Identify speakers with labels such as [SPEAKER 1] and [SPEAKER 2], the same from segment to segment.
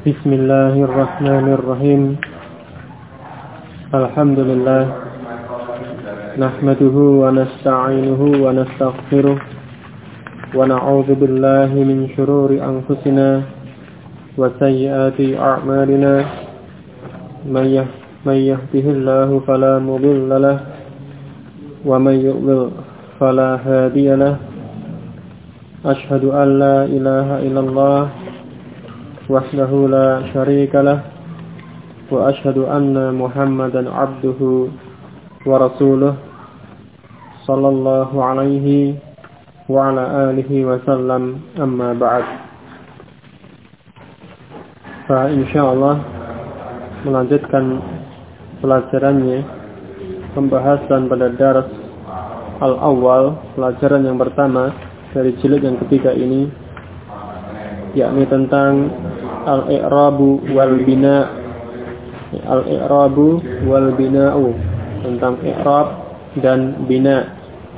[SPEAKER 1] Bismillahirrahmanirrahim. Alhamdulillah. Nahmaduhu wa nasta'inuhu wa nastaghfiruh. Wa na'udzu billahi min shururi anfusina wa sayyiati a'malina. May yahdihillahu fala mudilla lahu wa may yudlil fala hadiya lahu. Ashhadu an la ilaha illallah wahdahu la syarika lah wa ashhadu anna Muhammadan abduhu wa rasuluh sallallahu alaihi wa ala alihi wa sallam, amma ba'd. Fa insyaallah melanjutkan pelajarannya, pembahasan pada daras al-awwal, pelajaran yang pertama dari jilid yang ketiga ini, yakni tentang al-i'rabu wal bina'. Al-i'rabu wal bina'u, tentang i'rab dan bina'.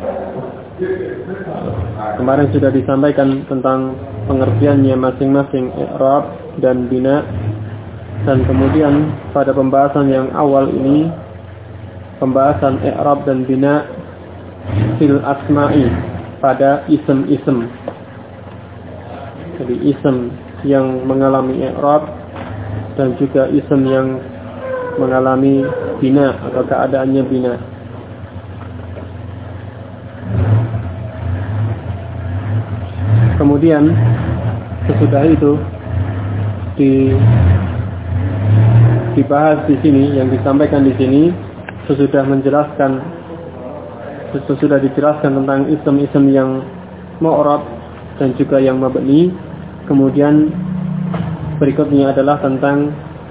[SPEAKER 1] Kemarin sudah disampaikan tentang pengertiannya masing-masing i'rab dan bina'. Dan kemudian pada pembahasan yang awal ini, pembahasan i'rab dan bina' fil asma'i, pada ism-ism. Jadi ism yang mengalami i'rab dan juga ism yang mengalami bina atau keadaannya bina. Kemudian sesudah itu dibahas di sini, yang disampaikan di sini sesudah dijelaskan tentang ism-ism yang mu'rab dan juga yang mabni. Kemudian berikutnya adalah tentang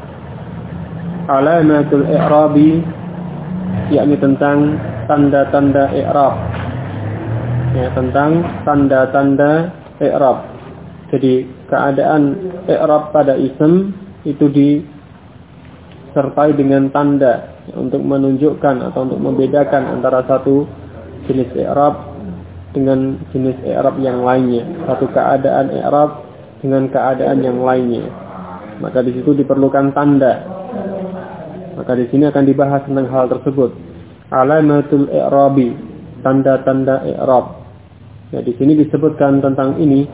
[SPEAKER 1] alamatul i'rabi, yakni tentang tanda-tanda i'rab. Ya, tentang tanda-tanda i'rab. Jadi keadaan i'rab pada ism itu disertai dengan tanda untuk menunjukkan atau untuk membedakan antara satu jenis i'rab dengan jenis i'rab yang lainnya, satu keadaan i'rab dengan keadaan yang lainnya. Maka di situ diperlukan tanda. Maka di sini akan dibahas tentang hal tersebut. Alamatul i'rabi, tanda-tanda i'rab. Ya, di sini disebutkan tentang ini.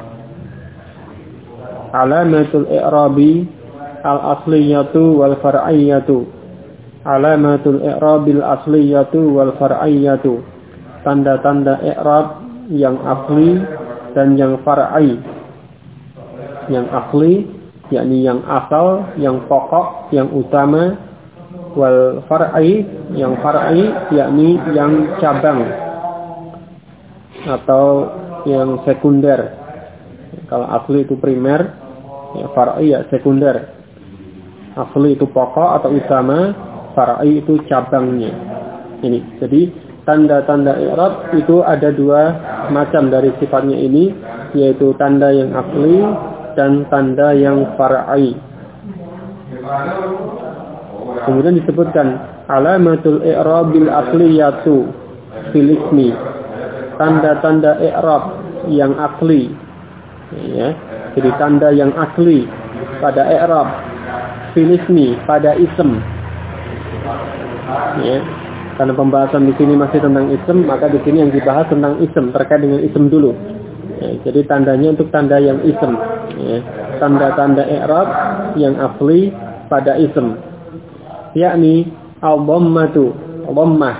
[SPEAKER 1] Alamatul i'rabi al-asliyatu wal far'iyatu. Alamatul i'rabil asliyatu wal far'iyatu. Tanda-tanda i'rab yang asli dan yang far'i. Yang asli yakni yang asal, yang pokok, yang utama. Wal far'i, yang far'i yakni yang cabang atau yang sekunder. Kalau asli itu primer, ya far'i ya sekunder. Asli itu pokok atau utama, far'i itu cabangnya. Ini. Jadi tanda-tanda i'rab itu ada dua macam dari sifatnya ini, yaitu tanda yang asli dan tanda yang far'i. Kemudian disebutkan alamatul i'rabil asliyatu fil ismi, tanda-tanda i'rab yang asli. Ya, jadi tanda yang asli pada i'rab fil ismi, pada ism. Ya, karena pembahasan di sini masih tentang ism, maka di sini yang dibahas tentang ism, terkait dengan ism dulu. Ya, jadi tandanya untuk tanda yang ism. Ya, tanda-tanda i'rab yang asli pada ism, yakni al-dhammatu, dhammah.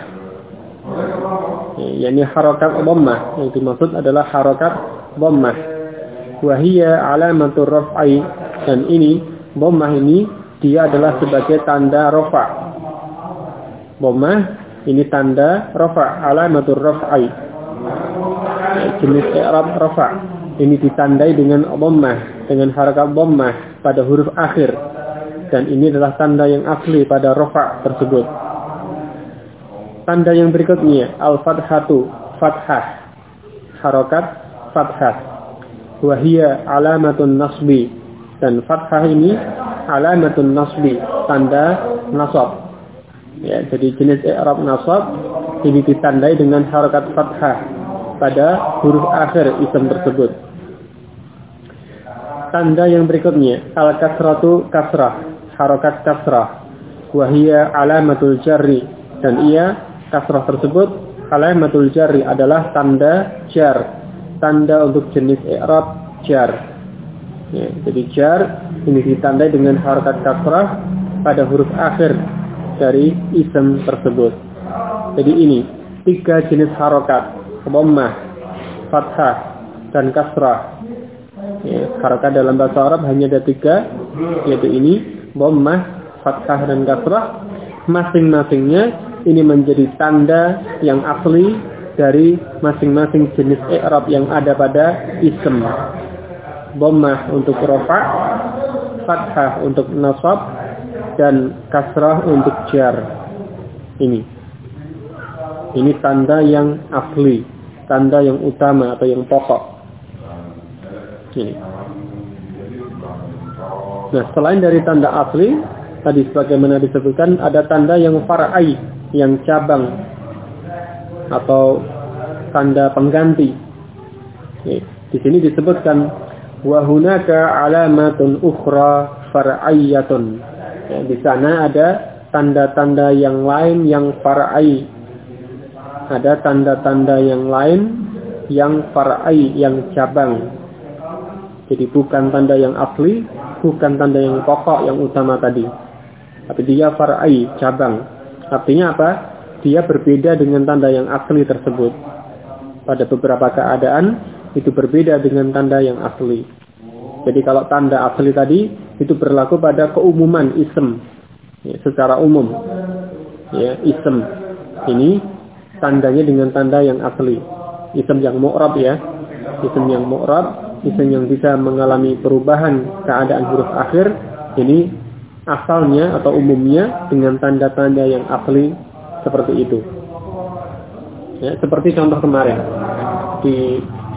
[SPEAKER 1] Ya, yakni harakat dhammah. Yang dimaksud adalah harakat dhammah. Wa hiya alamatur raf'i, dan ini dhammah ini dia adalah sebagai tanda rafa'. Dhammah ini tanda rafa', alamatur raf'i. Jenis i'rab rafa'. Ini ditandai dengan dhammah, dengan harakat dhammah pada huruf akhir. Dan ini adalah tanda yang asli pada rafa' tersebut. Tanda yang berikutnya al-fathatu, fathah, harakat fathah. Wa hiya alamatun nasbi, dan fathah ini alamatun nasbi, tanda nasab. Ya, jadi jenis i'rab nasab ini ditandai dengan harakat fathah pada huruf akhir isim tersebut. Tanda yang berikutnya al-kasratu kasrah, harokat kasrah. Wahia alamatul jarri, dan ia kasrah tersebut alamatul jarri adalah tanda jar, tanda untuk jenis i'rab jar. Ya, jadi jar ini ditandai dengan harokat kasrah pada huruf akhir dari isim tersebut. Jadi ini 3 jenis harokat, dhammah, fathah, dan kasrah. Ya, harokat dalam bahasa Arab hanya ada 3, yaitu ini dhammah, fathah, dan kasrah. Masing-masingnya ini menjadi tanda yang asli dari masing-masing jenis i'rab yang ada pada isim. Dhammah untuk rafa', fathah untuk nasab, dan kasrah untuk jar. Ini tanda yang asli, tanda yang utama atau yang pokok. Ini. Nah, selain dari tanda asli, tadi sebagaimana disebutkan ada tanda yang far'i, yang cabang atau tanda pengganti. Di sini disebutkan wa hunaka alamatun ukhra far'iyatun. Ya, di sana ada tanda-tanda yang lain yang far'i. Ada tanda-tanda yang lain yang far'i, yang cabang. Jadi bukan tanda yang asli, bukan tanda yang pokok, yang utama tadi. Tapi dia far'i, cabang. Artinya apa? Dia berbeda dengan tanda yang asli tersebut. Pada beberapa keadaan, itu berbeda dengan tanda yang asli. Jadi kalau tanda asli tadi, itu berlaku pada keumuman isim. Ya, secara umum. Ya, isim. Ini tandanya dengan tanda yang asli. Isim yang mu'rab ya. Isim yang mu'rab. Isim yang bisa mengalami perubahan keadaan huruf akhir, ini asalnya atau umumnya dengan tanda-tanda yang asli seperti itu. Ya, seperti contoh kemarin di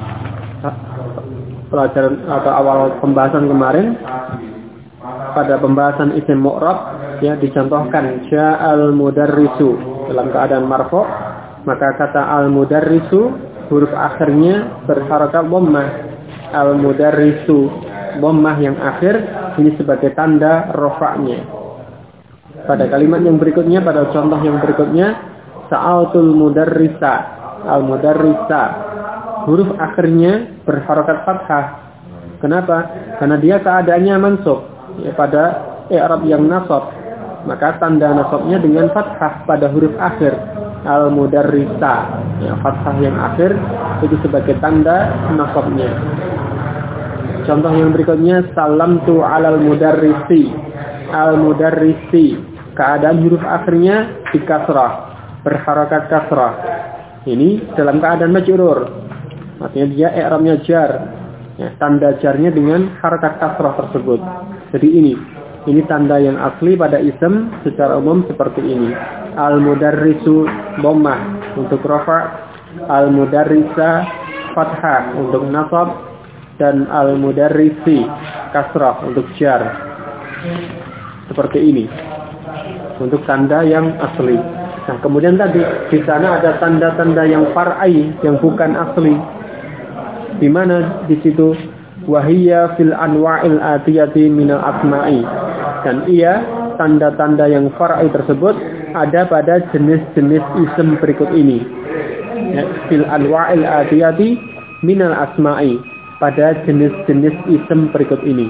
[SPEAKER 1] pelajaran atau awal pembahasan kemarin, pada pembahasan isim mu'rab ya dicontohkan ja'al mudarrisu dalam keadaan marfu', maka kata al mudarrisu huruf akhirnya berharokat dhammah. Al-mudarrisu, dhammah yang akhir ini sebagai tanda rafa'nya. Pada kalimat yang berikutnya, pada contoh yang berikutnya, sa'altul mudarrisa, al-mudarrisa, huruf akhirnya berharokat fathah. Kenapa? Karena dia keadaannya mansub ya, pada i'rab yang nasab. Maka tanda nasabnya dengan fathah pada huruf akhir. Al-mudarrisa, ya, fathah yang akhir itu sebagai tanda nasabnya. Contoh yang berikutnya salamtu alal mudarrisi. Al-mudarrisi, keadaan huruf akhirnya di kasrah, berharokat kasrah. Ini dalam keadaan majrur. Artinya dia i'rabnya jar. Ya, tanda jarnya dengan harokat kasrah tersebut. Jadi ini tanda yang asli pada isim secara umum seperti ini. Al-mudarrisu dhammah untuk rafa', al-mudarrisa fathah untuk nasab, dan al-mudarrisi kasrah untuk jar. Seperti ini untuk tanda yang asli. Nah, kemudian tadi di sana ada tanda-tanda yang far'i, yang bukan asli. Di mana di situ wahiyya fil anwa'il atiyati minal asma'i. Dan ia tanda-tanda yang far'i tersebut ada pada jenis-jenis isim berikut ini. Ya, fil anwa'il atiyati minal asma'i, pada jenis-jenis isim berikut ini.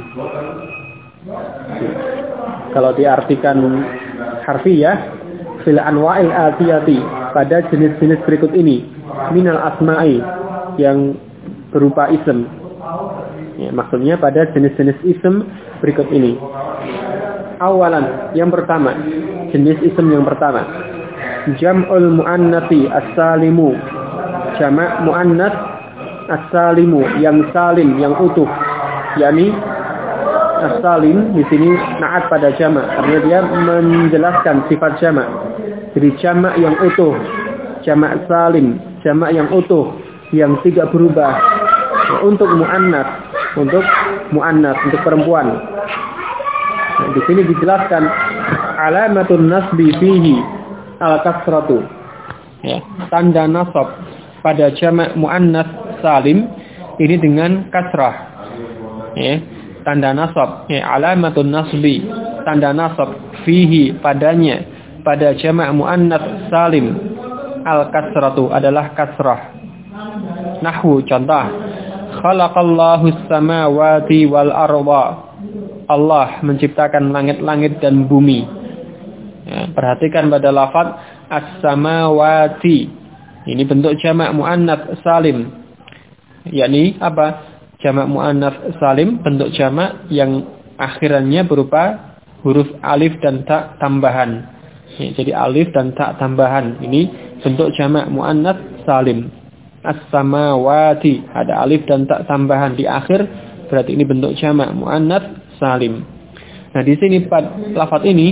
[SPEAKER 1] Kalau diartikan harfiah, fil anwa'il atiyati, pada jenis-jenis berikut ini, minal asma'i, yang berupa isim. Ya, maksudnya pada jenis-jenis isim berikut ini. Awalan, yang pertama, jenis isim yang pertama, jam'ul muannatsi as-salimu, jamak muannats as-salimu, yang salim, yang utuh. yakni as-salim di sini na'at pada jamak, karena dia menjelaskan sifat jamak. Jadi jamak yang utuh, jamak salim, jamak yang utuh, yang tidak berubah. Untuk muannats, untuk perempuan. Nah, di sini dijelaskan alamatun nasbi fihi al-kasratu. Ya, tanda nasab pada jamak muannats salim ini dengan kasrah. Ya, tanda nasab, alamatun nasbi, tanda nasab fihi padanya, pada jamak muannats salim, al-kasratu adalah kasrah. Nahwu contoh, khalaqallahu samawati wal arda. Allah menciptakan langit-langit dan bumi. Ya, perhatikan pada lafaz as-samawati. Ini bentuk jamak muannats salim. Yakni apa? Jamak muannats salim bentuk jamak yang akhirannya berupa huruf alif dan ta tambahan. Ya, jadi alif dan ta tambahan. Ini bentuk jamak muannats salim. As-samawati, ada alif dan ta tambahan di akhir, berarti ini bentuk jamak muannats salim. Nah, di sini lafaz ini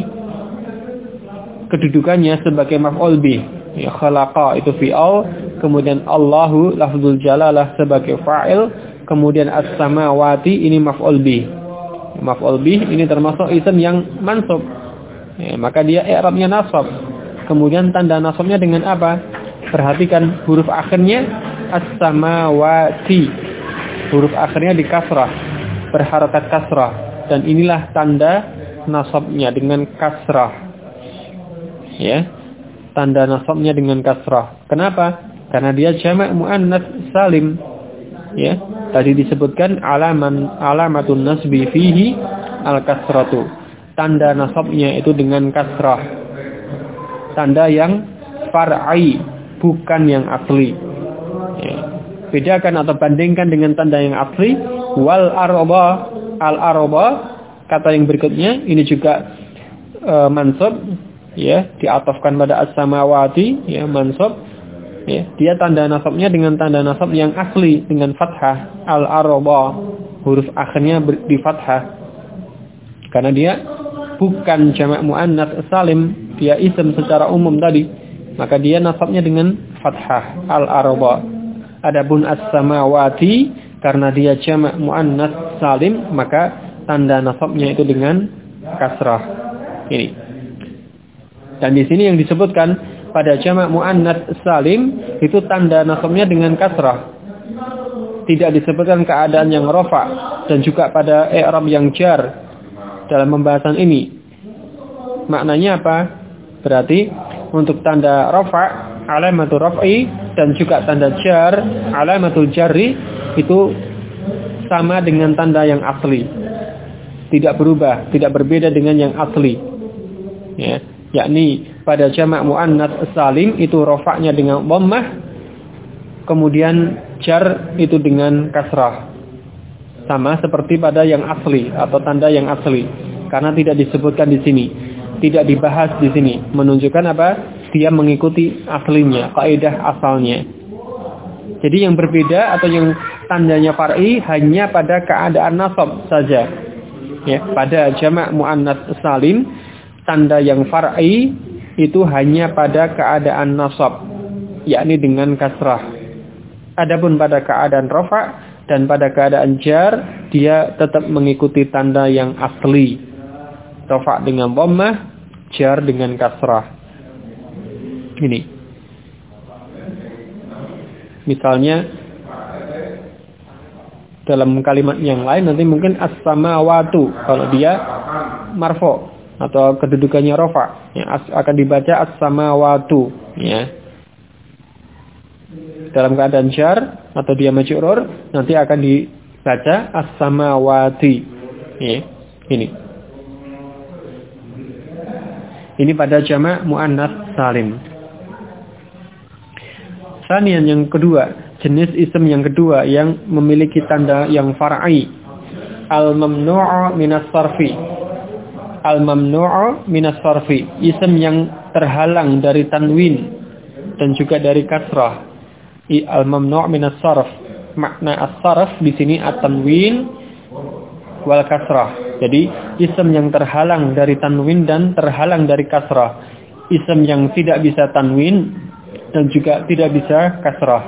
[SPEAKER 1] kedudukannya sebagai maf'ul bih. Ya, khalaqa itu fi'al, kemudian Allahu lafzul jalalah sebagai fa'il, kemudian as-samawati ini maf'ul bih. Maf'ul bih ini termasuk isim yang mansub. Ya, maka dia i'rabnya nasab. Kemudian tanda nasabnya dengan apa? Perhatikan huruf akhirnya as-samawati. Huruf akhirnya di kasrah, berharakat kasrah, dan inilah tanda nasabnya dengan kasrah. Ya, tanda nasabnya dengan kasrah. Kenapa? Karena dia jamak muannats salim. Ya, tadi disebutkan alamatun nasbi fihi al-kasratu. Tanda nasabnya itu dengan kasrah. Tanda yang far'i, bukan yang asli. Ya. Bedakan atau bandingkan dengan tanda yang asli. Wal arba, al arba, kata yang berikutnya ini juga mansub. Ya, diatofkan pada as-samawati, ya, mansub. Ya, dia tanda nasabnya dengan tanda nasab yang asli dengan fathah, al-arba, huruf akhirnya di fathah. Karena dia bukan jamak muannats salim, dia isim secara umum tadi, maka dia nasabnya dengan fathah, al-arba. Adapun as-samawati, karena dia jamak muannats salim, maka tanda nasabnya itu dengan kasrah. Ini. Dan di sini yang disebutkan pada jamak muannats salim itu tanda nasabnya dengan kasrah. Tidak disebutkan keadaan yang rafa, dan juga pada i'rab yang jar dalam pembahasan ini. Maknanya apa? Berarti untuk tanda rafa, alamatul raf'i, dan juga tanda jar, alamatul jarri, itu sama dengan tanda yang asli. Tidak berubah, tidak berbeda dengan yang asli. Ya. Yakni pada jamak muannats salim itu rafa'nya dengan dhammah, kemudian jar itu dengan kasrah. Sama seperti pada yang asli atau tanda yang asli. Karena tidak disebutkan di sini, tidak dibahas di sini, menunjukkan apa? Dia mengikuti aslinya, kaidah asalnya. Jadi yang berbeda atau yang tandanya far'i hanya pada keadaan nasab saja. Ya, pada jamak muannats salim tanda yang far'i itu hanya pada keadaan nasab, yakni dengan kasrah. Adapun pada keadaan rafa' dan pada keadaan jar, dia tetap mengikuti tanda yang asli. Rafa' dengan dhammah, jar dengan kasrah. Ini. Misalnya dalam kalimat yang lain nanti mungkin as-samawatu, kalau dia marfu' atau kedudukannya rafa, ya, akan dibaca as-samawatu, ya. Dalam keadaan jar atau dia majrur nanti akan dibaca as-samawati, ya. Ini pada jamak muannats salim. Sanian yang kedua, jenis isim yang kedua yang memiliki tanda yang far'i, al-mamnu'u minas sarfi. Al-mamnu'u minas sarfi, isim yang terhalang dari tanwin dan juga dari kasrah. Al-mamnu' minas sarf. Makna as-sarf di sini at-tanwin wal kasrah. Jadi isim yang terhalang dari tanwin dan terhalang dari kasrah. Isim yang tidak bisa tanwin dan juga tidak bisa kasrah.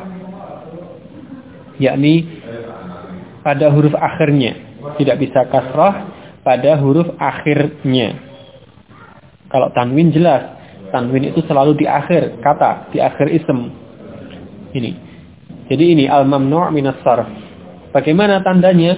[SPEAKER 1] Yakni pada huruf akhirnya, tidak bisa kasrah pada huruf akhirnya. Kalau tanwin jelas, tanwin itu selalu di akhir kata, di akhir isim. Ini. Jadi ini al-mamnu' minas sarf. Bagaimana tandanya?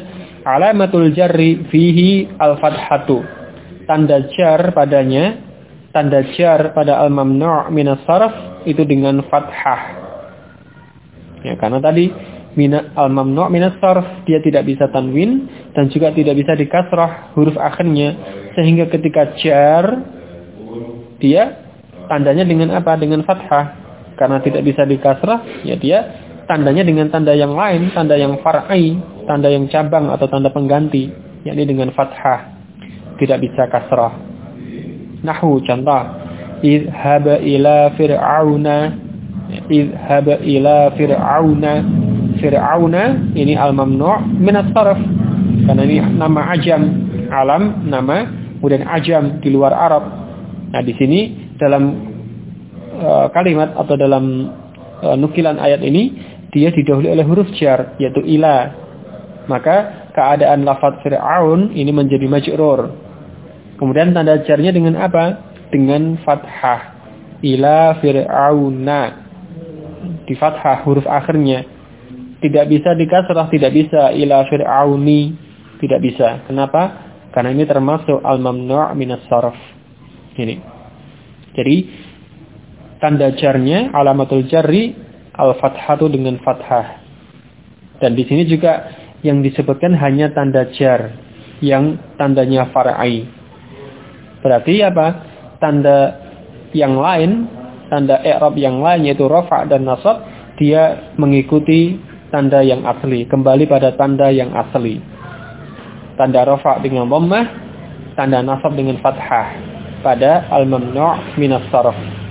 [SPEAKER 1] Alamatul jarri fihi al-fathatu. Tanda jar padanya, tanda jar pada al-mamnu' minas sarf itu dengan fathah. Ya, karena tadi al-mamnu' minas sarf dia tidak bisa tanwin dan juga tidak bisa dikasrah huruf akhirnya, sehingga ketika jar dia tandanya dengan apa? Dengan fathah. Karena tidak bisa dikasrah, ya dia tandanya dengan tanda yang lain, tanda yang far'i, tanda yang cabang atau tanda pengganti, yakni dengan fathah. Tidak bisa kasrah. Nahwu contoh, idhhab ila fir'auna. Idhhab ila fir'auna. Fir'auna ini al-mamnu' min as-sarf. Karena ini nama ajam, alam nama kemudian ajam di luar Arab. Nah, di sini dalam kalimat atau dalam nukilan ayat ini dia didahului oleh huruf jar yaitu ila. Maka keadaan lafaz Fir'aun ini menjadi majrur. Kemudian tanda jarnya dengan apa? Dengan fathah. Ila fir'auna. Di fathah huruf akhirnya. Tidak bisa dikasrah, tidak bisa ila fir'auni, tidak bisa. Kenapa? Karena ini termasuk al-mamnu' minas sarf. Ini. Jadi tanda jarnya alamatul jarri al-fathatu dengan fathah. Dan di sini juga yang disebutkan hanya tanda jar yang tandanya far'i. Berarti apa? Tanda yang lain, tanda i'rab yang lain yaitu rafa' dan nasab, dia mengikuti tanda yang asli, kembali pada tanda yang asli. Tanda rafa' dengan dhammah, tanda nasab dengan fathah pada al-mamnu' minas sarf.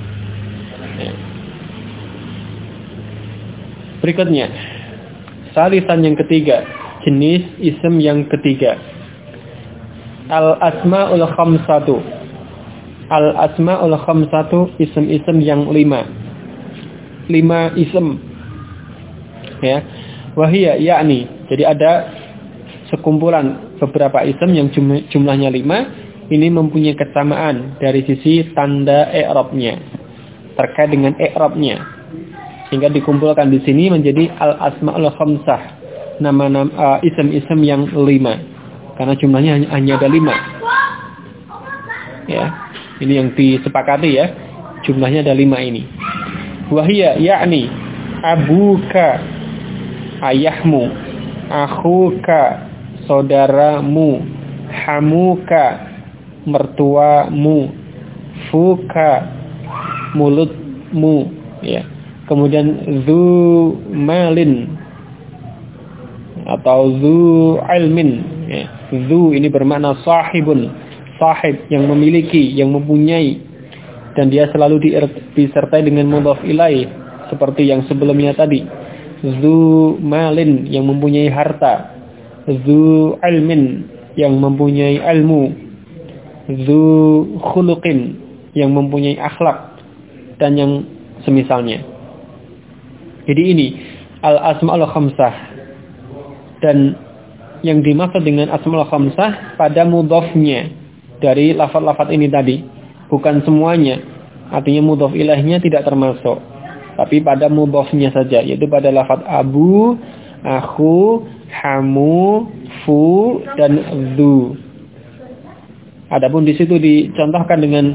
[SPEAKER 1] Berikutnya, salisan yang ketiga, jenis isim yang ketiga. Al-asma'ul khamsatu. Al-asma'ul khamsatu, isim-isim yang 5. 5 isim. Ya. Wahia yakni, jadi ada sekumpulan beberapa isim yang jumlahnya 5, ini mempunyai kesamaan dari sisi tanda i'rabnya, terkait dengan i'rabnya, sehingga dikumpulkan di sini menjadi al-asma'ul khamsah, nama-nama isim-isim yang 5, karena jumlahnya hanya ada 5. Ya, ini yang disepakati ya, jumlahnya ada 5 ini. Wahia yakni abuka, ayahmu, akhuka, saudaramu, hamuka, mertuamu, fuka, mulutmu, ya. Kemudian zu malin atau zu ilmin, ya. Zu ini bermakna sahibun, sahib yang memiliki, yang mempunyai, dan dia selalu disertai dengan mudhaf ilaih seperti yang sebelumnya tadi. Zu malin yang mempunyai harta, zu ilmin yang mempunyai ilmu, zu khuluqin yang mempunyai akhlak, dan yang semisalnya. Jadi ini al-asma'ul khamsah. Dan yang dimaksud dengan asma'ul khamsah pada mudhafnya dari lafaz-lafaz ini tadi, bukan semuanya. Artinya mudhaf ilaihnya tidak termasuk, tapi pada mudhafnya saja, yaitu pada lafaz abu, akhu, hamu, fu, dan zu. Adapun di situ dicontohkan dengan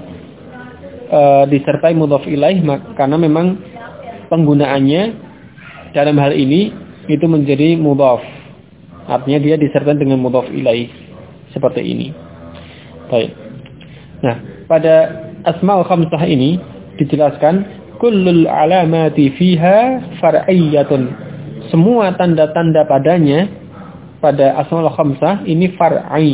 [SPEAKER 1] disertai mudhaf ilaih, karena memang penggunaannya dalam hal ini itu menjadi mudhaf. Artinya dia disertai dengan mudhaf ilaih seperti ini. Baik. Nah, pada asmaul khamsah ini dijelaskan kullul alamati fiha far'iyyatun. Semua tanda-tanda padanya pada asmaul khamsah ini far'i.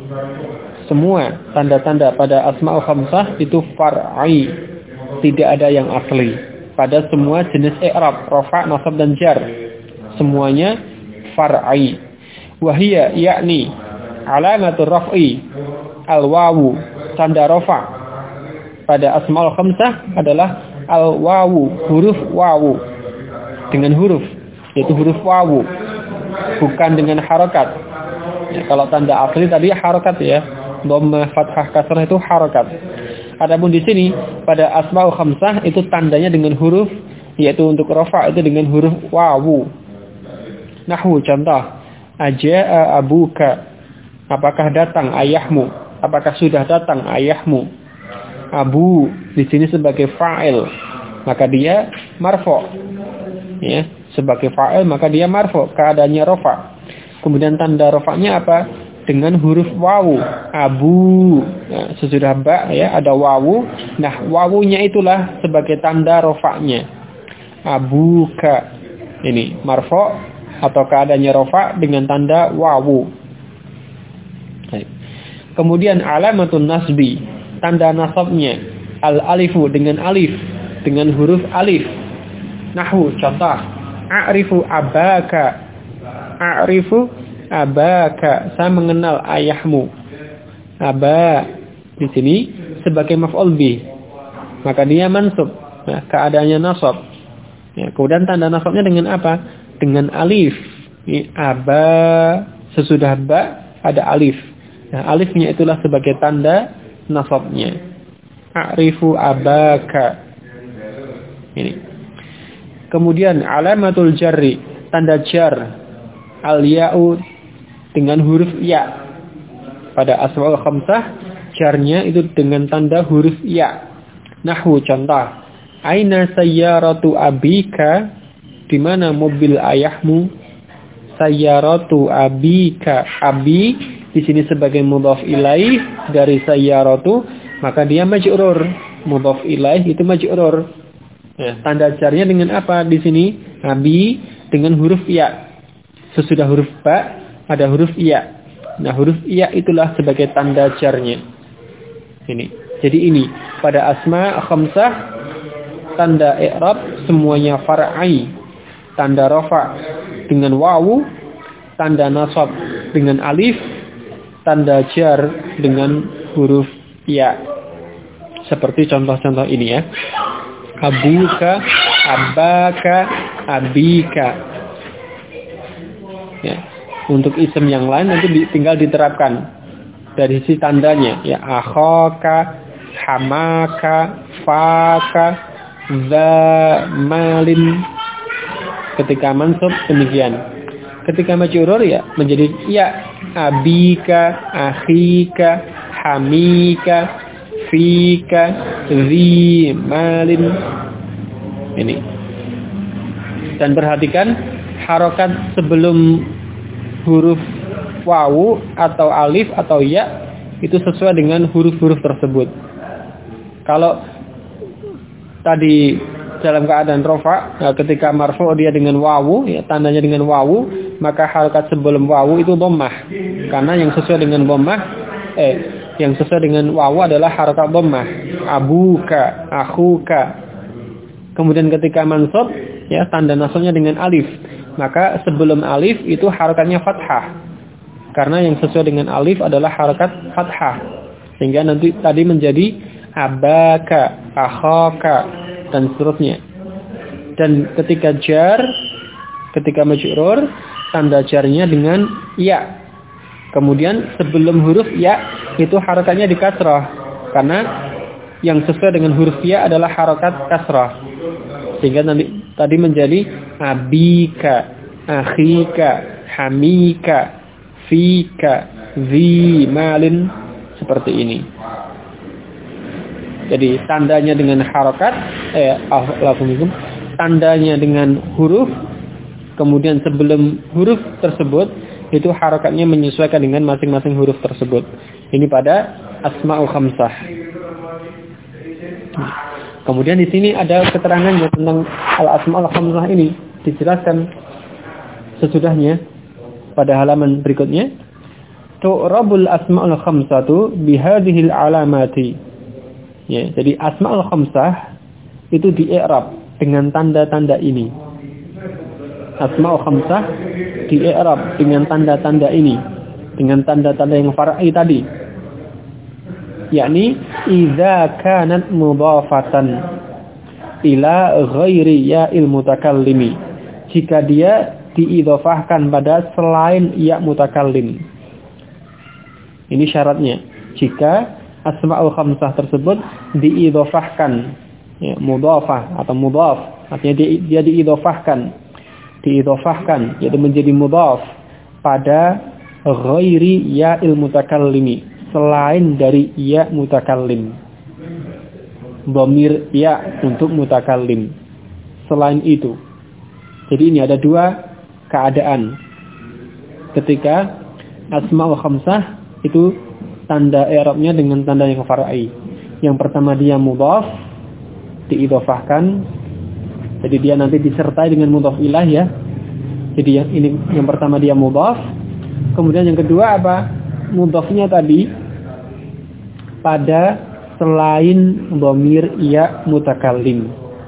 [SPEAKER 1] Semua tanda-tanda pada asmaul khamsah itu far'i, tidak ada yang asli. Pada semua jenis i'rab, rafa', nasab, dan jar, semuanya far'i. Wahia yakni alamatur raf'i al-wawu, tanda rafa' pada asmaul khamsah adalah al-wawu, huruf wawu, dengan huruf, yaitu huruf wawu, bukan dengan harakat. Ya, kalau tanda asli tadi harakat ya, dhammah, fathah, kasrah itu harakat. Adapun di sini pada asmaul khamsah itu tandanya dengan huruf, yaitu untuk rafa' itu dengan huruf wawu. Nahwu contoh, Aja'a abuka, apakah datang ayahmu? Apakah sudah datang ayahmu? Abu di sini sebagai fa'il, maka dia marfu'. Ya, sebagai fa'il maka dia marfu', keadaannya rafa'. Kemudian tanda rafa'nya apa? Dengan huruf wawu. Abu. Nah, sesudah ba ya ada wawu. Nah, wawunya itulah sebagai tanda rafa'nya. Abuka. Ini marfu' atau keadaannya rafa' dengan tanda wawu. Kemudian alamatun nasbi, tanda nasabnya al-alifu dengan alif, dengan huruf alif. Nahwu contoh, a'rifu abaka. A'rifu abaka, saya mengenal ayahmu. Aba di sini sebagai maf'ul bih, maka dia mansub. Nah, keadaannya nasab. Ya, kemudian tanda nasabnya dengan apa? Dengan alif. Ini aba, sesudah ba ada alif. Nah, alifnya itulah sebagai tanda nasabnya. A'rifu abaka. Ini. Kemudian alamatul jarri, tanda jar. Al-ya'u dengan huruf ya. Pada asmaul khamsah jarnya itu dengan tanda huruf ya. Nahwu contoh, aina sayyaratu abika, di mana mobil ayahmu? Sayyaratu abika, abi di sini sebagai mudhaf ilaih dari sayyaratu, maka dia majrur. Mudhaf ilaih itu majrur. Nah, tanda jarnya dengan apa di sini? Abi dengan huruf ya. Sesudah huruf ba ada huruf ya. Nah, huruf ya itulah sebagai tanda jarnya. Ini. Jadi ini pada asma khamsah tanda i'rab semuanya far'i. Tanda rafa dengan wawu, tanda nasab dengan alif, tanda jar dengan huruf ya. Seperti contoh-contoh ini ya. Abuka, abaka, abika. Ya. Untuk isim yang lain nanti tinggal diterapkan dari sisi tandanya ya, akhaka, hamaka, faka, zamalin. Ketika mansub demikian. Ketika majrur ya menjadi ya, abika, akhika, hamika, fika, zimalin. Ini. Dan perhatikan harokat sebelum huruf wawu atau alif atau ya itu sesuai dengan huruf-huruf tersebut. Kalau tadi dalam keadaan rafa, nah ketika marfu dia dengan wawu, ya tandanya dengan wawu, maka harokat sebelum wawu itu dhammah. Karena yang sesuai dengan dhammah yang sesuai dengan wawu adalah harokat dhammah. Abuka, akhuka. Kemudian ketika mansub, ya tanda nasabnya dengan alif. Maka sebelum alif itu harokatnya fathah. Karena yang sesuai dengan alif adalah harokat fathah. Sehingga nanti tadi menjadi abaka, akhaka, dan seterusnya. Dan ketika jar, ketika majrur, tanda jarnya dengan ya. Kemudian sebelum huruf ya, itu harokatnya di kasrah. Karena yang sesuai dengan huruf ya adalah harokat kasrah. Sehingga nanti tadi menjadi abika, akhika, hamika, fika, zimalin, seperti ini. Jadi tandanya dengan harokat, tandanya dengan huruf, kemudian sebelum huruf tersebut itu harokatnya menyesuaikan dengan masing-masing huruf tersebut. Ini pada asma'ul khamsah. Kemudian di sini ada keterangannya tentang al-asma'ul khamsah ini, dijelaskan sesudahnya pada halaman berikutnya. Tu'rabul asma'ul khamsatu bihadhil alamati. Ya, jadi asma'ul khamsah itu di-i'rab dengan tanda-tanda ini. Asma'ul khamsah di-i'rab dengan tanda-tanda ini, dengan tanda-tanda yang far'i tadi. Yakni idza kanat mudhafatan ila ghairi ya'il mutakallimi, jika dia diidhofahkan pada selain ya mutakallim. Ini syaratnya, jika asma'ul khamsah tersebut diidhofahkan, ya, mudhafah atau mudhaf, artinya dia diidhofahkan, yaitu menjadi mudhaf pada ghairi ya'il mutakallimi, selain dari ya mutakallim. Dhamir ya untuk mutakallim. Selain itu. Jadi ini ada dua keadaan. Ketika asmaul khamsah itu tanda i'rabnya dengan tanda yang far'i. Yang pertama dia mudhaf, diidhofahkan. Jadi dia nanti disertai dengan mudhaf ilaih ya. Jadi yang pertama dia mudhaf. Kemudian yang kedua apa? Mudhafnya tadi pada selain dhamir ya mutakallim.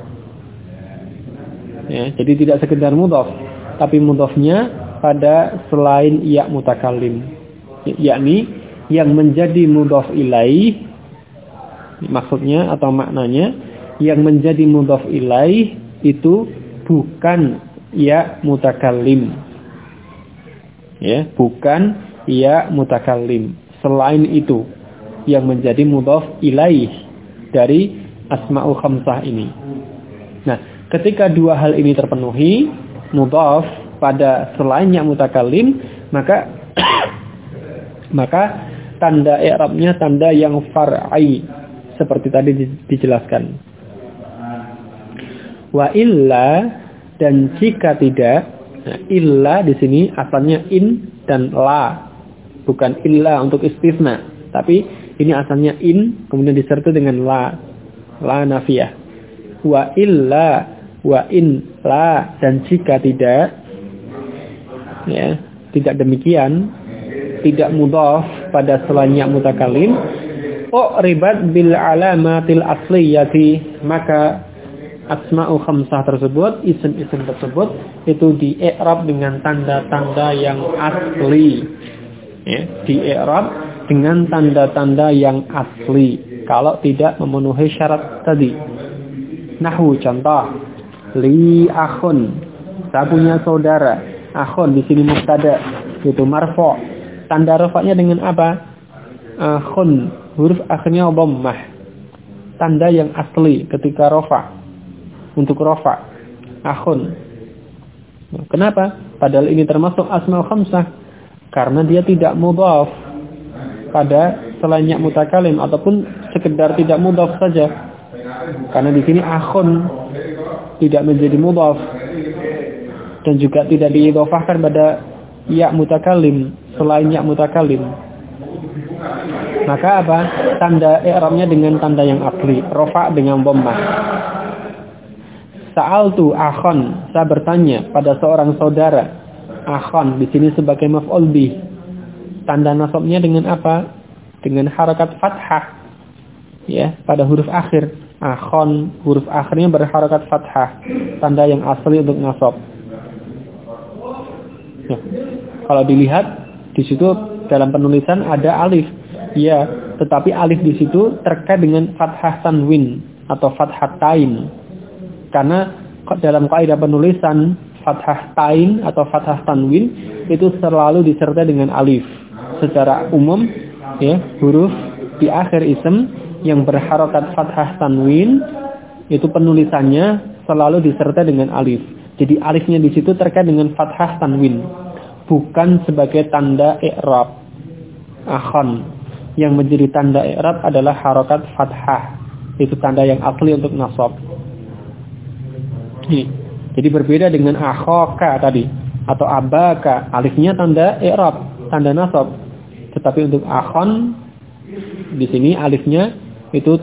[SPEAKER 1] Ya, jadi tidak sekedar mudhaf, tapi mudhafnya pada selain ya mutakallim. Yakni yang menjadi mudhaf ilaih, maksudnya atau maknanya yang menjadi mudhaf ilaih itu bukan ya mutakallim. Ya, bukan ya mutakallim. Selain itu yang menjadi mudhaf ilaih dari asmaul khamsah ini. Nah, ketika dua hal ini terpenuhi, mudhaf pada selainnya mutakallim, maka tanda i'rabnya tanda yang far'i seperti tadi dijelaskan. Wa illa, dan jika tidak, nah, illa di sini asalnya in dan la, bukan illa untuk istisna, tapi ini asalnya in, kemudian disertai dengan la nafiyah. Wa illa, wa in la, dan jika tidak, ya, tidak demikian, tidak mudhaf pada selainnya mutakallim, ribat bil alamatil asliyati, maka asma'ul khamsah tersebut, isim-isim tersebut itu di-i'rab dengan tanda-tanda yang asli. Ya, di-i'rab dengan tanda-tanda yang asli kalau tidak memenuhi syarat tadi. Nahwu, contoh, li akhun, saya punya saudara. Akhun di sini mubtada, itu marfu'. Tanda rafa'nya dengan apa? Akhun, huruf akhirnya dhammah. Tanda yang asli ketika rafa'. Untuk rafa', akhun. Kenapa? Padahal ini termasuk asmaul khamsah, karena dia tidak mudhaf pada selainnya mutakallim ataupun sekedar tidak mudhaf saja. Karena di sini akhun tidak menjadi mudhaf dan juga tidak diidhofahkan pada ya mutakallim, selainnya mutakallim. Maka apa? Tanda i'rabnya dengan tanda yang asli, rafa' dengan dhammah. Sa'altu akhon, saya bertanya pada seorang saudara. Akhon di sini sebagai maf'ul bih. Tanda nasabnya dengan apa? Dengan harakat fathah. Ya, pada huruf akhir. Akhon, huruf akhirnya berharakat fathah. Tanda yang asli untuk nasab. Ya. Kalau dilihat di situ dalam penulisan ada alif. Ya, tetapi alif di situ terkait dengan fathah tanwin atau fathah tain. Karena dalam kaidah penulisan fathah tain atau fathah tanwin itu selalu disertai dengan alif. Secara umum, ya, huruf di akhir isim yang berharokat fathah tanwin itu penulisannya selalu disertai dengan alif. Jadi alifnya di situ terkait dengan fathah tanwin, bukan sebagai tanda i'rab. Akhon yang menjadi tanda i'rab adalah harokat fathah. Itu tanda yang asli untuk nasab. Jadi berbeda dengan akhoka tadi atau abaka, alifnya tanda i'rab, tanda nasab. Tetapi untuk akhon di sini alifnya itu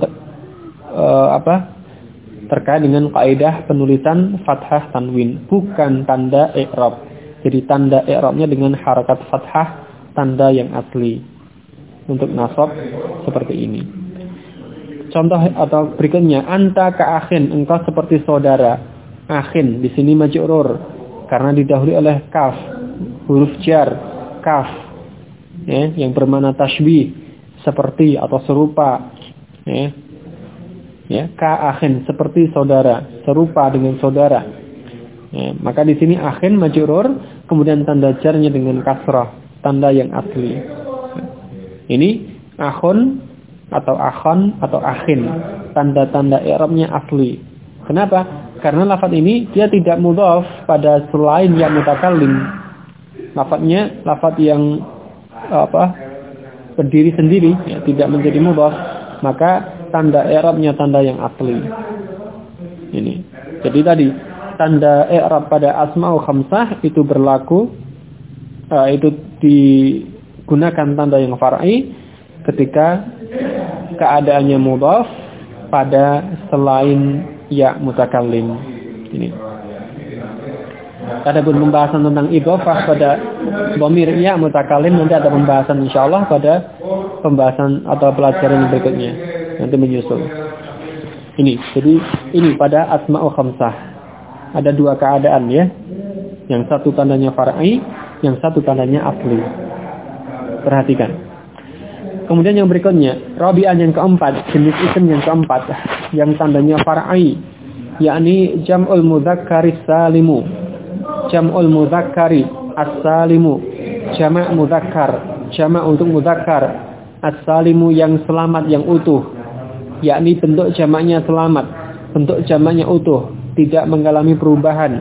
[SPEAKER 1] terkait dengan kaidah penulisan fathah tanwin, bukan tanda i'rab. Jadi tanda i'rabnya dengan harakat fathah, tanda yang asli untuk nasab seperti ini. Contoh atau berikutnya, anta ka akhin, engkau seperti saudara. Akhin di sini majrur karena didahului oleh kaf, huruf jar, kaf, ya, yang bermakna tashbih, seperti atau serupa, ya, ka akhin seperti saudara, serupa dengan saudara. Ya, maka di sini akhin majrur, kemudian tanda jarnya dengan kasrah, tanda yang asli. Ini akhun atau akhon atau akhin, tanda-tanda i'rabnya asli. Kenapa? Karena lafaz ini dia tidak mudhaf pada selain ya mutakallim. lafaz yang berdiri sendiri, ya, tidak menjadi mudhaf, maka tanda i'rabnya tanda yang asli. Ini. Jadi tadi tanda i'rab pada asma'ul khamsah itu berlaku, itu digunakan tanda yang far'i ketika keadaannya mudhaf pada selain ya mutakallim. Ini. Adapun pembahasan tentang idhofah pada dhamir ya mutakallim nanti ada pembahasan insyaallah pada pembahasan atau pelajaran berikutnya. Nanti menyusul. Ini. Jadi ini pada asma'ul khamsah. Ada dua keadaan ya. Yang satu tandanya far'i, yang satu tandanya asli. Perhatikan. Kemudian yang berikutnya, rabi'an yang keempat, jenis isim yang keempat, yang tandanya far'i, yakni jam'ul mudzakkari salimu. Jam'ul mudzakkari as-salimu. Jama' mudzakkar, jama' untuk mudzakkar, as-salimu yang selamat, yang utuh. Yakni bentuk jamaknya selamat, bentuk jamaknya utuh, tidak mengalami perubahan.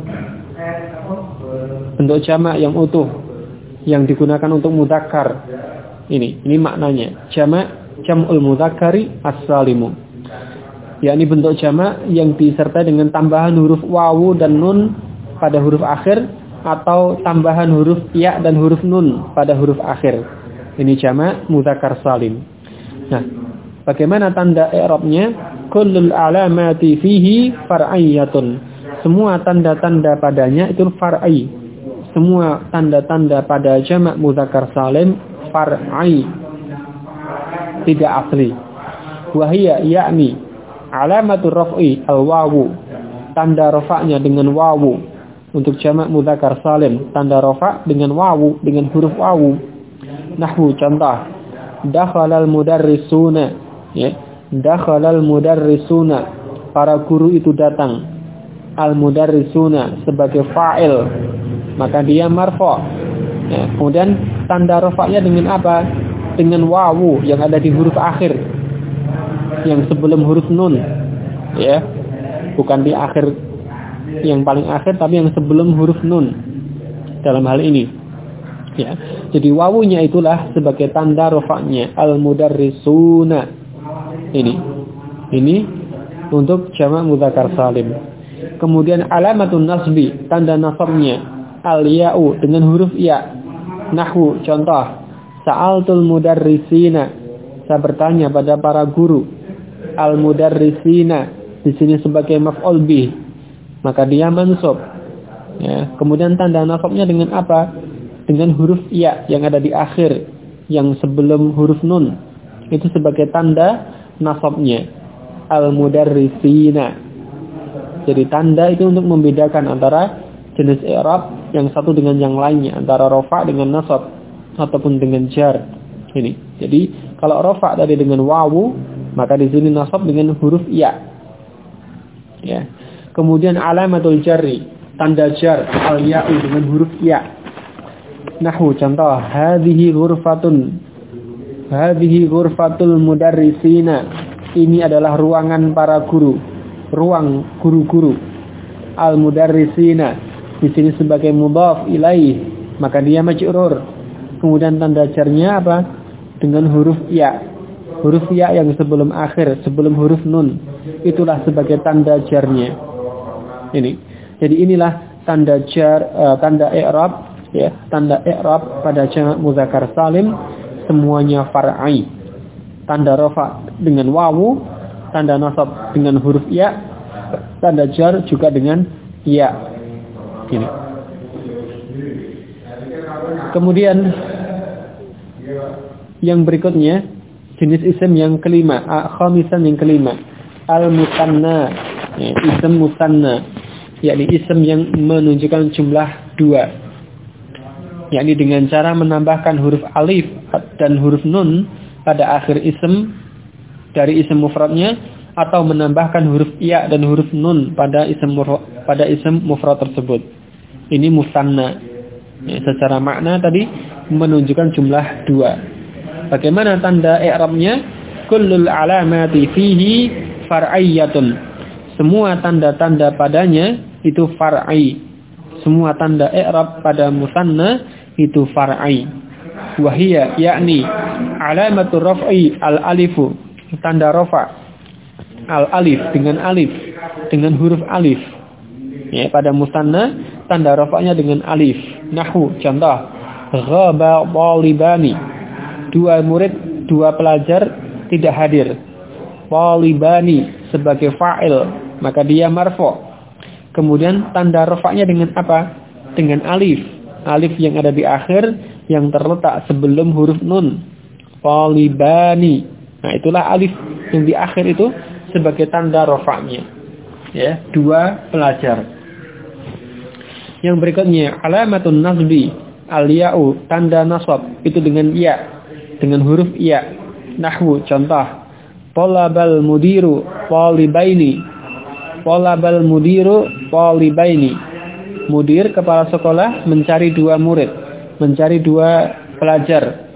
[SPEAKER 1] Bentuk jamak yang utuh yang digunakan untuk mudzakkar. Ini maknanya. Jam'ul mudzakkari as-salimu. Yakni bentuk jamak yang disertai dengan tambahan huruf wawu dan nun pada huruf akhir atau tambahan huruf ya dan huruf nun pada huruf akhir. Ini jamak mudzakkar salim. Nah, bagaimana tanda i'rabnya? Kullul alamati fihi far'iyatun. Semua tanda-tanda padanya itu far'i. Semua tanda-tanda pada jamak mudzakkar salim far'i, tidak asli. Wahia yakni alamatur raf'i al-wawu. Tanda rafa'nya dengan wawu. Untuk jamak mudzakkar salim, tanda rafa' dengan wawu, dengan huruf wawu. Nahwu contoh, dakhalal mudarrisuna, ya. Dakhalal mudarrisuna, para guru itu datang. Al mudarrisuna sebagai fa'il, maka dia marfu'. Ya, kemudian tanda rafa'nya dengan apa? Dengan wawu yang ada di huruf akhir, yang sebelum huruf nun, ya, bukan di akhir yang paling akhir, tapi yang sebelum huruf nun dalam hal ini. Ya, jadi wawunya itulah sebagai tanda rafa'nya al mudarrisuna. Ini untuk jamak mudzakkar salim. Kemudian alamatun nasbi, tanda nasabnya al ya'u dengan huruf ya. Nahwu contoh, sa'altul mudarrisina, saya bertanya pada para guru. Al mudarrisina di sini sebagai maf'ul bih, maka dia mansub. Ya, kemudian tanda nasabnya dengan apa? Dengan huruf ya yang ada di akhir, yang sebelum huruf nun. Itu sebagai tanda nasabnya. Al mudarrisina. Jadi tanda itu untuk membedakan antara jenis i'rab yang satu dengan yang lainnya, antara rafa' dengan nasab ataupun dengan jar. Ini. Jadi kalau rafa' tadi dengan wawu, maka di sini nasab dengan huruf ya. Ya. Kemudian alamatul jarri, tanda jar al ya'u dengan huruf ya. Nahwu contoh, hadhihi ghurfatul mudarrisina. Ini adalah ruangan para guru, ruang guru-guru. Al mudarrisina di sini sebagai mudhaf ilaih, maka dia majrur. Kemudian tanda jarnya apa? Dengan huruf ya. Huruf ya yang sebelum akhir, sebelum huruf nun. Itulah sebagai tanda jarnya. Ini. Jadi inilah tanda jar, tanda i'rab, ya, tanda i'rab pada jamak mudzakkar salim semuanya far'i. Tanda rafa dengan wawu, tanda nasab dengan huruf ya, tanda jar juga dengan ya. Ini. Kemudian yang berikutnya jenis isim yang kelima, khamisan yang kelima, al-musanna, ya, isim musanna, yakni isim yang menunjukkan jumlah 2, yakni dengan cara menambahkan huruf alif dan huruf nun pada akhir isim dari isim mufradnya, atau menambahkan huruf ya dan huruf nun pada isim mufrad tersebut. Ini musanna. Ya, secara makna tadi menunjukkan jumlah 2. Bagaimana tanda i'rabnya? Kullul alamati fihi far'iyatun. Semua tanda-tanda padanya itu far'i. semua tanda i'rab pada musanna itu far'i. Wahia yakni alamatur raf'i al-alifu, tanda rafa al-alif dengan alif, dengan huruf alif. Ya, pada musanna tanda rafa'nya dengan alif. Nahwu contoh, ghaba talibani. Dua murid, dua pelajar tidak hadir. Talibani sebagai fa'il, maka dia marfu'. Kemudian tanda rafa'nya dengan apa? Dengan alif. Alif yang ada di akhir yang terletak sebelum huruf nun. Talibani. Nah, itulah alif yang di akhir itu sebagai tanda rafa'nya. Ya, dua pelajar. Yang berikutnya alamatun nasbi al-ya'u, tanda nasab itu dengan ya, dengan huruf ya. Nahwu contoh, talabal mudiru talibaini. Talabal mudiru talibaini. Mudir kepala sekolah mencari dua murid, mencari dua pelajar.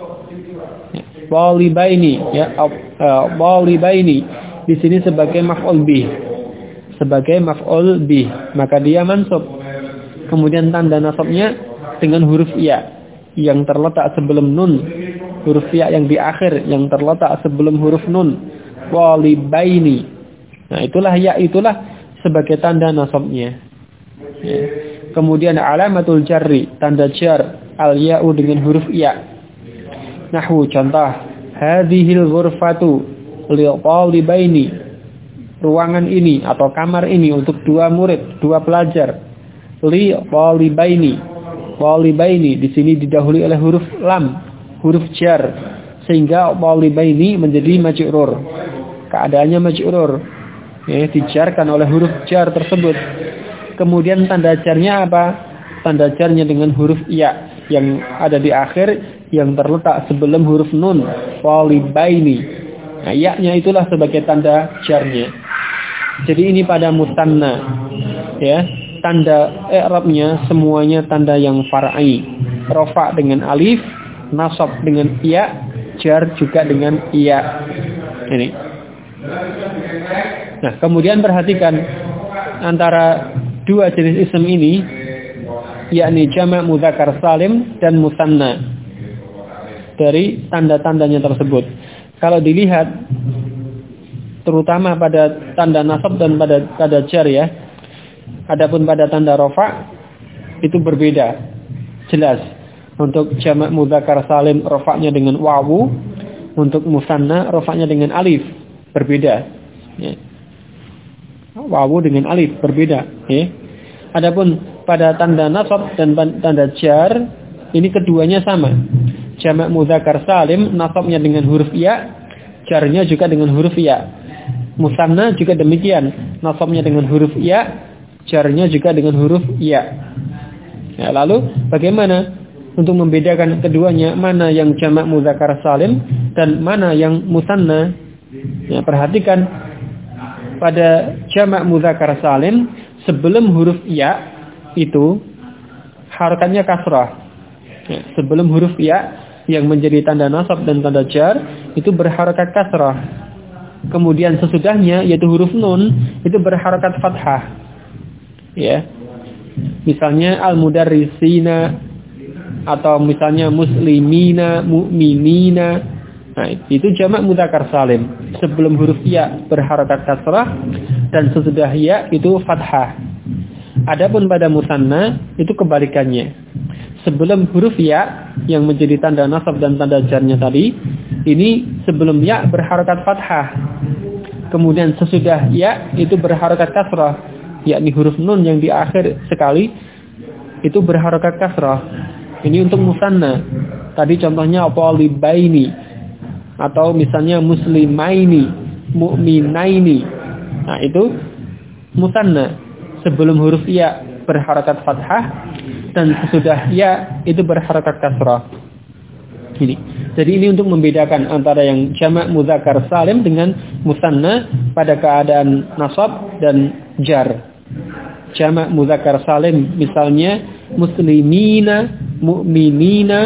[SPEAKER 1] Talibaini ya, talibaini di sini sebagai maf'ul bih. Sebagai maf'ul bih, maka dia mansub. Kemudian tanda nasabnya dengan huruf ya yang terletak sebelum nun. Huruf ya yang di akhir yang terletak sebelum huruf nun. Walibaini. Nah, itulah ya, itulah sebagai tanda nasabnya. Ya. Kemudian alamatul jarri, tanda jar al-ya'u dengan huruf ya. Nahwu contoh, hadhil ghurfatu li talibaini. Ruangan ini atau kamar ini untuk dua murid, dua pelajar. Li talibaini. Talibaini di sini didahului oleh huruf lam, huruf jar, sehingga talibaini menjadi majrur. Keadaannya majrur. Ya, dijarkan oleh huruf jar tersebut. Kemudian tanda jarnya apa? Tanda jarnya dengan huruf ya yang ada di akhir yang terletak sebelum huruf nun. Talibaini. Nah, ya-nya itulah sebagai tanda jarnya. Jadi ini pada musanna. Ya. Tanda i'rabnya semuanya tanda yang far'i. Rafa dengan alif, nasab dengan ya, jar juga dengan ya. Ini. Nah, kemudian perhatikan antara dua jenis isim ini, yakni jamak mudzakkar salim dan musanna. Dari tanda-tandanya tersebut. Kalau dilihat terutama pada tanda nasab dan pada tanda jar ya. Adapun pada tanda rafa itu berbeda. Jelas. Untuk jamak mudzakkar salim rafa'nya dengan wawu, untuk musanna rafa'nya dengan alif, berbeda. Ya. Wawu dengan alif berbeda, ya. Adapun pada tanda nasab dan tanda jar ini keduanya sama. Jamak mudzakkar salim nasabnya dengan huruf ya, jarnya juga dengan huruf ya. Musanna juga demikian, nasabnya dengan huruf ya, jarnya juga dengan huruf ya. Ya, lalu bagaimana untuk membedakan keduanya, mana yang jamak mudzakkar salim dan mana yang musanna? Ya, perhatikan pada jamak mudzakkar salim sebelum huruf ya itu harakatnya kasrah. Ya, sebelum huruf ya yang menjadi tanda nasab dan tanda jar itu berharakat kasrah. Kemudian sesudahnya yaitu huruf nun itu berharakat fathah. Ya. Misalnya al-mudarrisina atau misalnya muslimina, mu'minina. Nah, itu jamak mudzakkar salim. Sebelum huruf ya berharakat kasrah dan sesudah ya itu fathah. Adapun pada musanna itu kebalikannya. Sebelum huruf ya yang menjadi tanda nasab dan tanda jarnya tadi, ini sebelum ya berharakat fathah. Kemudian sesudah ya itu berharakat kasrah, yakni huruf nun yang di akhir sekali itu berharakat kasrah. Ini untuk musanna. Tadi contohnya talibaini atau misalnya muslimaini, mu'minaini. Nah, itu musanna. Sebelum huruf ya berharakat fathah dan sesudah ya itu berharakat kasrah. Ini. Jadi ini untuk membedakan antara yang jamak mudzakkar salim dengan musanna pada keadaan nasab dan jar. Jamak mudzakkar salim misalnya muslimina, mu'minina,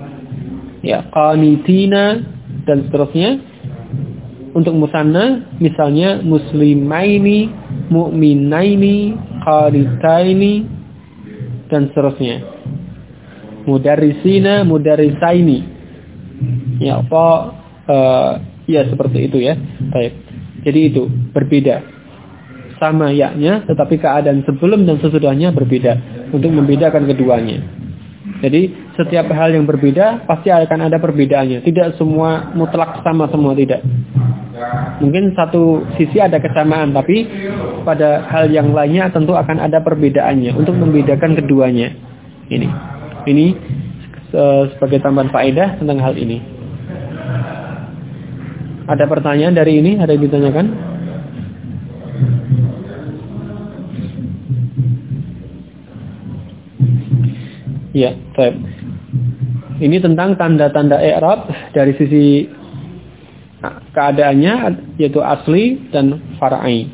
[SPEAKER 1] ya qanitina dan seterusnya. Untuk musanna misalnya muslimaini, mu'minaini, qanitaini dan seterusnya. Mudarrisina, mudarrisaini. Ya, ya seperti itu ya. Baik. Jadi itu berbeda. Sama ya-nya, tetapi keadaan sebelum dan sesudahnya berbeda untuk membedakan keduanya. Jadi setiap hal yang berbeda pasti akan ada perbedaannya. Tidak semua mutlak sama semua, tidak. Mungkin satu sisi ada kesamaan, tapi pada hal yang lainnya tentu akan ada perbedaannya untuk membedakan keduanya. Ini sebagai tambahan faedah tentang hal ini. Ada pertanyaan dari ini? Ada yang ditanyakan? Ya, baik. Ini tentang tanda-tanda i'rab dari sisi keadaannya, yaitu asli dan far'i.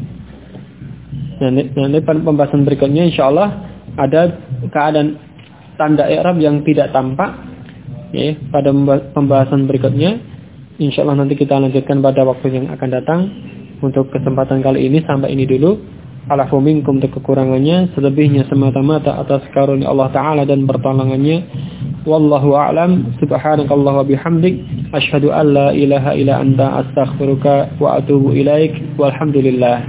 [SPEAKER 1] Nanti pembahasan berikutnya insyaallah ada keadaan tanda i'rab yang tidak tampak. Ya, pada pembahasan berikutnya insyaallah nanti kita lanjutkan pada waktu yang akan datang. Untuk kesempatan kali ini sampai ini dulu. Alafu minkum, untuk kekurangannya, selebihnya semata-mata atas karunia Allah Ta'ala dan pertolongannya. Wallahu a'lam. Subhanakallah wa bihamdik, asyhadu an la ilaha illa anta, astaghfiruka wa atubu ilaik. Walhamdulillah.